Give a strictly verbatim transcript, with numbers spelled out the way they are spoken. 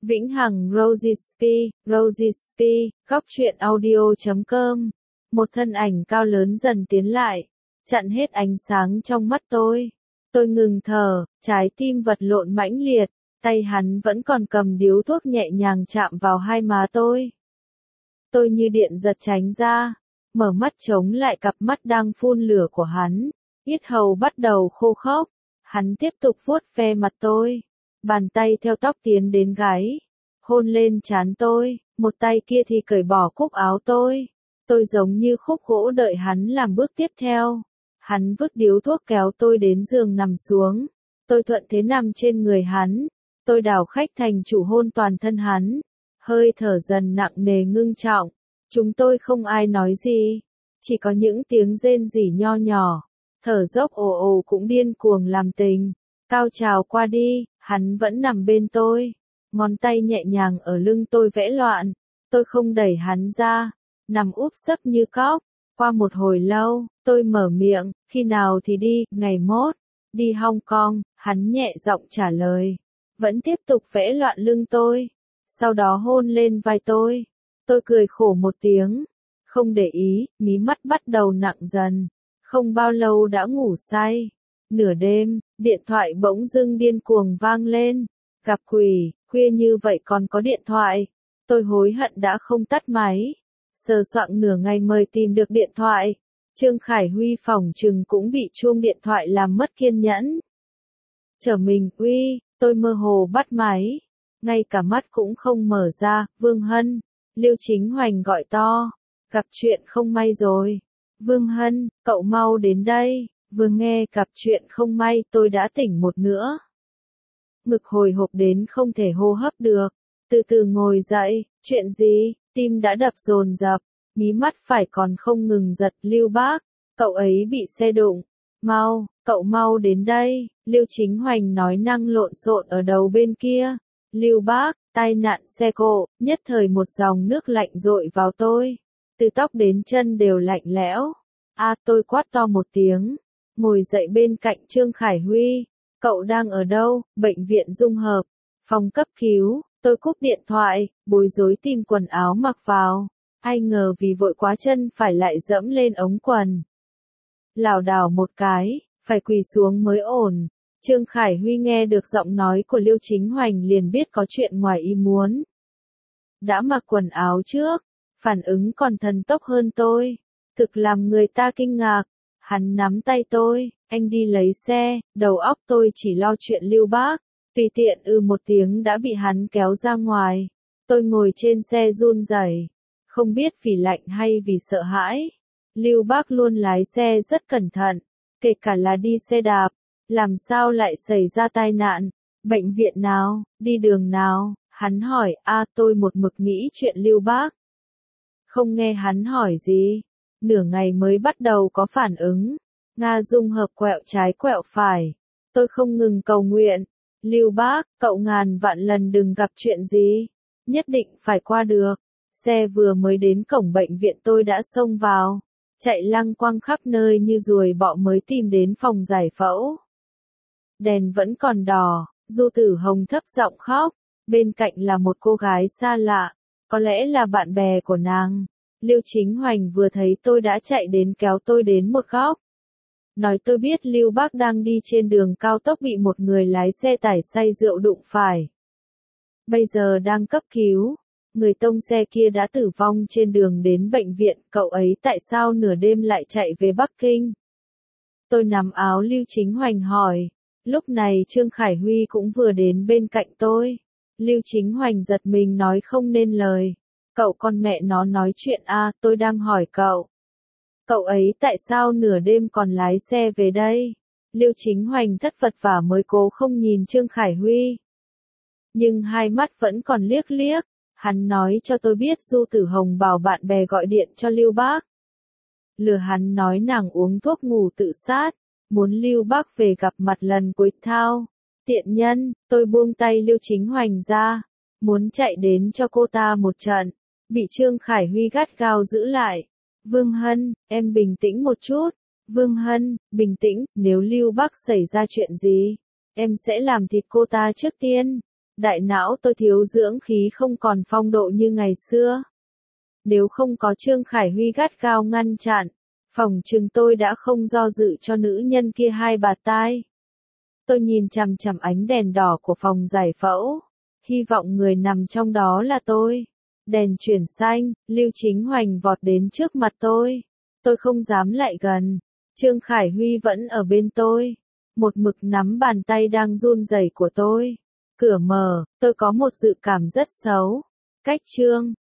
Vĩnh Hằng Rosesby, Rosesby, góc truyện audio chấm com. Một thân ảnh cao lớn dần tiến lại, chặn hết ánh sáng trong mắt tôi. Tôi ngừng thở, trái tim vật lộn mãnh liệt, tay hắn vẫn còn cầm điếu thuốc nhẹ nhàng chạm vào hai má tôi. Tôi như điện giật tránh ra, mở mắt chống lại cặp mắt đang phun lửa của hắn, yết hầu bắt đầu khô khốc. Hắn tiếp tục vuốt ve mặt tôi, bàn tay theo tóc tiến đến gáy, hôn lên trán tôi, một tay kia thì cởi bỏ cúc áo tôi. Tôi giống như khúc gỗ đợi hắn làm bước tiếp theo. Hắn vứt điếu thuốc kéo tôi đến giường nằm xuống. Tôi thuận thế nằm trên người hắn. Tôi đảo khách thành chủ hôn toàn thân hắn. Hơi thở dần nặng nề ngưng trọng. Chúng tôi không ai nói gì. Chỉ có những tiếng rên rỉ nho nhỏ. Thở dốc ồ ồ cũng điên cuồng làm tình. Cao trào qua đi, hắn vẫn nằm bên tôi. Ngón tay nhẹ nhàng ở lưng tôi vẽ loạn. Tôi không đẩy hắn ra. Nằm úp sấp như cóc. Qua một hồi lâu, tôi mở miệng, khi nào thì đi, ngày mốt. Đi Hong Kong, hắn nhẹ giọng trả lời. Vẫn tiếp tục vẽ loạn lưng tôi. Sau đó hôn lên vai tôi. Tôi cười khổ một tiếng. Không để ý, mí mắt bắt đầu nặng dần. Không bao lâu đã ngủ say. Nửa đêm, điện thoại bỗng dưng điên cuồng vang lên. Gặp quỷ, khuya như vậy còn có điện thoại. Tôi hối hận đã không tắt máy. Sờ soạng nửa ngày mới tìm được điện thoại. Trương Khải Huy phỏng chừng cũng bị chuông điện thoại làm mất kiên nhẫn. Trở mình, uy, tôi mơ hồ bắt máy. Ngay cả mắt cũng không mở ra, Vương Hân. Liêu Chính Hoành gọi to. Gặp chuyện không may rồi. Vương Hân, cậu mau đến đây. Vừa nghe gặp chuyện không may tôi đã tỉnh một nữa. Ngực hồi hộp đến không thể hô hấp được. Từ từ ngồi dậy, chuyện gì? Tim đã đập dồn dập, mí mắt phải còn không ngừng giật. Lưu Bác, cậu ấy bị xe đụng. Mau, cậu mau đến đây. Liêu Chính Hoành nói năng lộn xộn ở đầu bên kia. Lưu Bác, tai nạn xe cộ, nhất thời một dòng nước lạnh dội vào tôi. Từ tóc đến chân đều lạnh lẽo. A à, tôi quát to một tiếng. Ngồi dậy bên cạnh Trương Khải Huy. Cậu đang ở đâu? Bệnh viện Dung Hợp. Phòng cấp cứu. Tôi cúp điện thoại, bối rối tìm quần áo mặc vào. Ai ngờ vì vội quá chân phải lại dẫm lên ống quần. Lảo đảo một cái, phải quỳ xuống mới ổn. Trương Khải Huy nghe được giọng nói của Liêu Chính Hoành liền biết có chuyện ngoài ý muốn. Đã mặc quần áo trước, phản ứng còn thần tốc hơn tôi. Thực làm người ta kinh ngạc. Hắn nắm tay tôi, anh đi lấy xe, đầu óc tôi chỉ lo chuyện Lưu Bác. Tùy tiện ư một tiếng đã bị hắn kéo ra ngoài. Tôi ngồi trên xe run rẩy, không biết vì lạnh hay vì sợ hãi. Lưu Bác luôn lái xe rất cẩn thận, kể cả là đi xe đạp. Làm sao lại xảy ra tai nạn? Bệnh viện nào? Đi đường nào? Hắn hỏi. A à, tôi một mực nghĩ chuyện Lưu Bác. Không nghe hắn hỏi gì. Nửa ngày mới bắt đầu có phản ứng. Nga Dung Hợp quẹo trái quẹo phải. Tôi không ngừng cầu nguyện. Lưu Bác, cậu ngàn vạn lần đừng gặp chuyện gì. Nhất định phải qua được. Xe vừa mới đến cổng bệnh viện tôi đã xông vào. Chạy lăng quăng khắp nơi như ruồi bọ mới tìm đến phòng giải phẫu. Đèn vẫn còn đỏ, Du Tử Hồng thấp giọng khóc. Bên cạnh là một cô gái xa lạ. Có lẽ là bạn bè của nàng. Liêu Chính Hoành vừa thấy tôi đã chạy đến kéo tôi đến một góc. Nói tôi biết Lưu Bác đang đi trên đường cao tốc bị một người lái xe tải say rượu đụng phải. Bây giờ đang cấp cứu. Người tông xe kia đã tử vong trên đường đến bệnh viện. Cậu ấy tại sao nửa đêm lại chạy về Bắc Kinh? Tôi nắm áo Liêu Chính Hoành hỏi. Lúc này Trương Khải Huy cũng vừa đến bên cạnh tôi. Liêu Chính Hoành giật mình nói không nên lời. Cậu con mẹ nó nói chuyện a à, tôi đang hỏi cậu. Cậu ấy tại sao nửa đêm còn lái xe về đây? Liêu Chính Hoành thất vật vả mới cố không nhìn Trương Khải Huy. Nhưng hai mắt vẫn còn liếc liếc. Hắn nói cho tôi biết Du Tử Hồng bảo bạn bè gọi điện cho Lưu Bác. Lừa hắn nói nàng uống thuốc ngủ tự sát. Muốn Lưu Bác về gặp mặt lần cuối thao. Tiện nhân, tôi buông tay Liêu Chính Hoành ra. Muốn chạy đến cho cô ta một trận. Bị Trương Khải Huy gắt gao giữ lại. Vương Hân, em bình tĩnh một chút. Vương Hân, bình tĩnh, nếu Lưu Bác xảy ra chuyện gì, em sẽ làm thịt cô ta trước tiên. Đại não tôi thiếu dưỡng khí không còn phong độ như ngày xưa. Nếu không có Trương Khải Huy gắt gao ngăn chặn, phỏng chừng tôi đã không do dự cho nữ nhân kia hai bạt tai. Tôi nhìn chằm chằm ánh đèn đỏ của phòng giải phẫu, hy vọng người nằm trong đó là tôi. Đèn chuyển xanh, Lưu Chính Hoành vọt đến trước mặt tôi. Tôi không dám lại gần. Trương Khải Huy vẫn ở bên tôi, một mực nắm bàn tay đang run rẩy của tôi. Cửa mở, tôi có một dự cảm rất xấu. Cách Trương